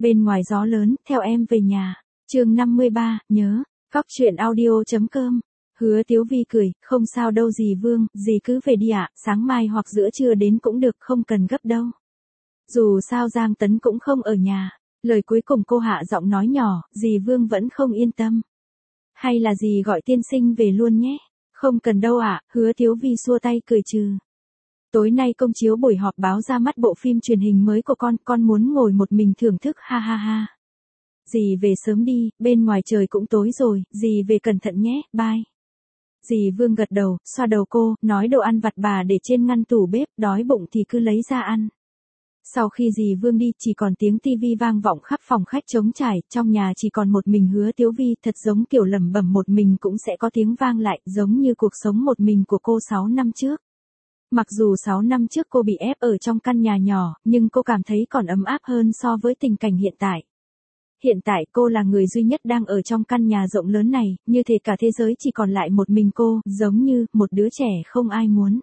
Bên ngoài gió lớn, theo em về nhà. Chương 53, nhớ. Cóc truyện audio.com. Hứa Tiếu Vi cười, không sao đâu dì Vương, dì cứ về đi ạ, sáng mai hoặc giữa trưa đến cũng được, không cần gấp đâu. Dù sao Giang Tấn cũng không ở nhà. Lời cuối cùng cô hạ giọng nói nhỏ, dì Vương vẫn không yên tâm. Hay là dì gọi tiên sinh về luôn nhé. Không cần đâu ạ, Hứa Tiếu Vi xua tay cười trừ. Tối nay công chiếu buổi họp báo ra mắt bộ phim truyền hình mới của con muốn ngồi một mình thưởng thức ha ha ha. Dì về sớm đi, bên ngoài trời cũng tối rồi, dì về cẩn thận nhé, bye. Dì Vương gật đầu, xoa đầu cô, nói đồ ăn vặt bà để trên ngăn tủ bếp, đói bụng thì cứ lấy ra ăn. Sau khi dì Vương đi, chỉ còn tiếng tivi vang vọng khắp phòng khách trống trải, trong nhà chỉ còn một mình Hứa Tiếu Vi, thật giống kiểu lẩm bẩm một mình cũng sẽ có tiếng vang lại, giống như cuộc sống một mình của cô 6 năm trước. Mặc dù 6 năm trước cô bị ép ở trong căn nhà nhỏ, nhưng cô cảm thấy còn ấm áp hơn so với tình cảnh hiện tại. Hiện tại cô là người duy nhất đang ở trong căn nhà rộng lớn này, như thể cả thế giới chỉ còn lại một mình cô, giống như một đứa trẻ không ai muốn.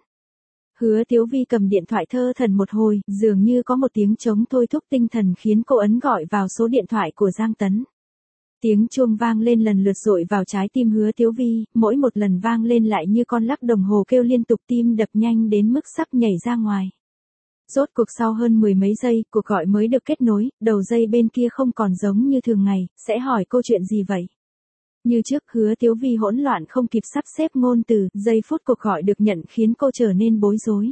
Hứa Tiếu Vi cầm điện thoại thơ thẩn một hồi, dường như có một tiếng trống thôi thúc tinh thần khiến cô ấn gọi vào số điện thoại của Giang Tấn. Tiếng chuông vang lên lần lượt dội vào trái tim Hứa Tiếu Vi, mỗi một lần vang lên lại như con lắc đồng hồ kêu liên tục, tim đập nhanh đến mức sắp nhảy ra ngoài. Rốt cuộc sau hơn 10 mấy giây, cuộc gọi mới được kết nối, đầu dây bên kia không còn giống như thường ngày, sẽ hỏi cô chuyện gì vậy? Như trước, Hứa Tiếu Vi hỗn loạn không kịp sắp xếp ngôn từ, giây phút cuộc gọi được nhận khiến cô trở nên bối rối.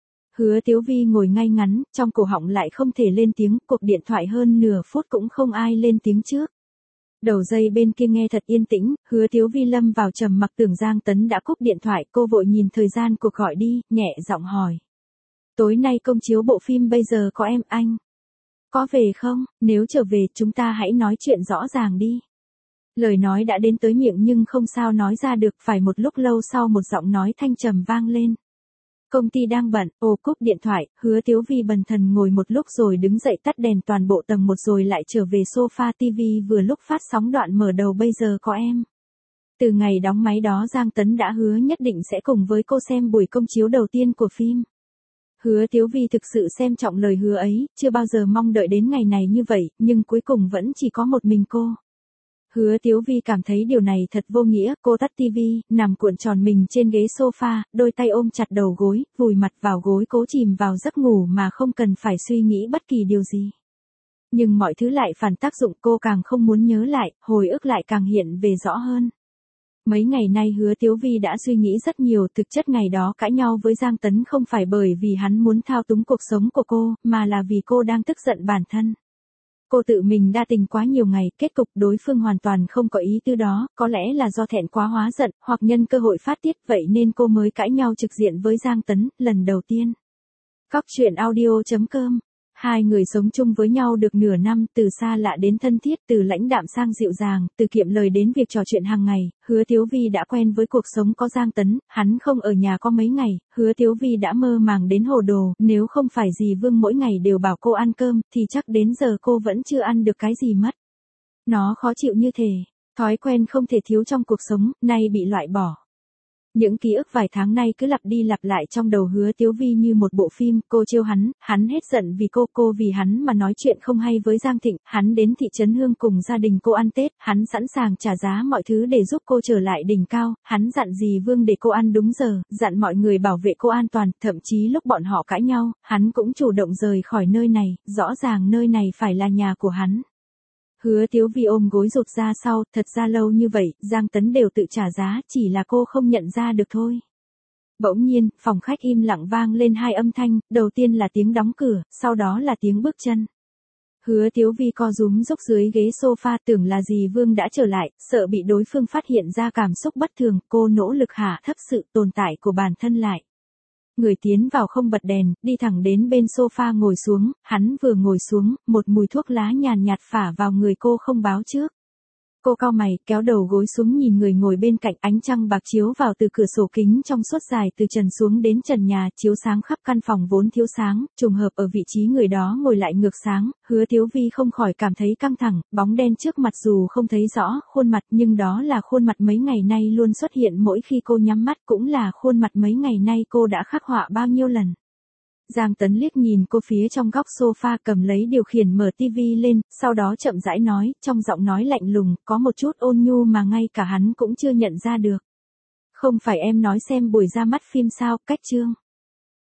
Hứa Tiếu Vi ngồi ngay ngắn, trong cổ họng lại không thể lên tiếng, cuộc điện thoại hơn nửa phút cũng không ai lên tiếng trước. Đầu dây bên kia nghe thật yên tĩnh, Hứa Tiếu Vi lâm vào trầm mặc, tưởng Giang Tấn đã cúp điện thoại, cô vội nhìn thời gian cuộc gọi đi, nhẹ giọng hỏi. Tối nay công chiếu bộ phim bây giờ có em, anh có về không? Nếu trở về chúng ta hãy nói chuyện rõ ràng đi. Lời nói đã đến tới miệng nhưng không sao nói ra được, phải một lúc lâu sau một giọng nói thanh trầm vang lên. Công ty đang bận, cúp điện thoại, Hứa Tiếu Vi bần thần ngồi một lúc rồi đứng dậy tắt đèn toàn bộ tầng 1 rồi lại trở về sofa, TV vừa lúc phát sóng đoạn mở đầu bây giờ có em. Từ ngày đóng máy đó Giang Tấn đã hứa nhất định sẽ cùng với cô xem buổi công chiếu đầu tiên của phim. Hứa Tiếu Vi thực sự xem trọng lời hứa ấy, chưa bao giờ mong đợi đến ngày này như vậy, nhưng cuối cùng vẫn chỉ có một mình cô. Hứa Tiếu Vi cảm thấy điều này thật vô nghĩa, cô tắt tivi, nằm cuộn tròn mình trên ghế sofa, đôi tay ôm chặt đầu gối, vùi mặt vào gối cố chìm vào giấc ngủ mà không cần phải suy nghĩ bất kỳ điều gì. Nhưng mọi thứ lại phản tác dụng, cô càng không muốn nhớ lại, hồi ức lại càng hiện về rõ hơn. Mấy ngày nay Hứa Tiếu Vi đã suy nghĩ rất nhiều, thực chất ngày đó cãi nhau với Giang Tấn không phải bởi vì hắn muốn thao túng cuộc sống của cô, mà là vì cô đang tức giận bản thân. Cô tự mình đa tình quá nhiều ngày, kết cục đối phương hoàn toàn không có ý tư đó, có lẽ là do thẹn quá hóa giận, hoặc nhân cơ hội phát tiết, vậy nên cô mới cãi nhau trực diện với Giang Tấn, lần đầu tiên. Cóc truyện audio.com. Hai người sống chung với nhau được nửa năm, từ xa lạ đến thân thiết, từ lãnh đạm sang dịu dàng, từ kiệm lời đến việc trò chuyện hàng ngày, Hứa Tiếu Vi đã quen với cuộc sống có Giang Tấn, hắn không ở nhà có mấy ngày, Hứa Tiếu Vi đã mơ màng đến hồ đồ, nếu không phải dì Vương mỗi ngày đều bảo cô ăn cơm, thì chắc đến giờ cô vẫn chưa ăn được cái gì mất. Nó khó chịu như thế, thói quen không thể thiếu trong cuộc sống, nay bị loại bỏ. Những ký ức vài tháng nay cứ lặp đi lặp lại trong đầu Hứa Tiếu Vi như một bộ phim, cô trêu hắn hết giận vì cô vì hắn mà nói chuyện không hay với Giang Thịnh, hắn đến thị trấn Hương cùng gia đình cô ăn Tết, hắn sẵn sàng trả giá mọi thứ để giúp cô trở lại đỉnh cao, hắn dặn dì Vương để cô ăn đúng giờ, dặn mọi người bảo vệ cô an toàn, thậm chí lúc bọn họ cãi nhau, hắn cũng chủ động rời khỏi nơi này, rõ ràng nơi này phải là nhà của hắn. Hứa Tiếu Vi ôm gối rụt ra sau, thật ra lâu như vậy, Giang Tấn đều tự trả giá, chỉ là cô không nhận ra được thôi. Bỗng nhiên, phòng khách im lặng vang lên hai âm thanh, đầu tiên là tiếng đóng cửa, sau đó là tiếng bước chân. Hứa Tiếu Vi co rúm rúc dưới ghế sofa, tưởng là dì Vương đã trở lại, sợ bị đối phương phát hiện ra cảm xúc bất thường, cô nỗ lực hạ thấp sự tồn tại của bản thân lại. Người tiến vào không bật đèn, đi thẳng đến bên sofa ngồi xuống, hắn vừa ngồi xuống, một mùi thuốc lá nhàn nhạt phả vào người cô không báo trước. Cô cau mày, kéo đầu gối xuống nhìn người ngồi bên cạnh, ánh trăng bạc chiếu vào từ cửa sổ kính trong suốt dài từ trần xuống đến trần nhà, chiếu sáng khắp căn phòng vốn thiếu sáng, trùng hợp ở vị trí người đó ngồi lại ngược sáng, Hứa Tiếu Vi không khỏi cảm thấy căng thẳng, bóng đen trước mặt dù không thấy rõ khuôn mặt nhưng đó là khuôn mặt mấy ngày nay luôn xuất hiện mỗi khi cô nhắm mắt, cũng là khuôn mặt mấy ngày nay cô đã khắc họa bao nhiêu lần. Giang Tấn liếc nhìn cô phía trong góc sofa cầm lấy điều khiển mở tivi lên, sau đó chậm rãi nói, trong giọng nói lạnh lùng, có một chút ôn nhu mà ngay cả hắn cũng chưa nhận ra được. Không phải em nói xem buổi ra mắt phim sao, cách chương.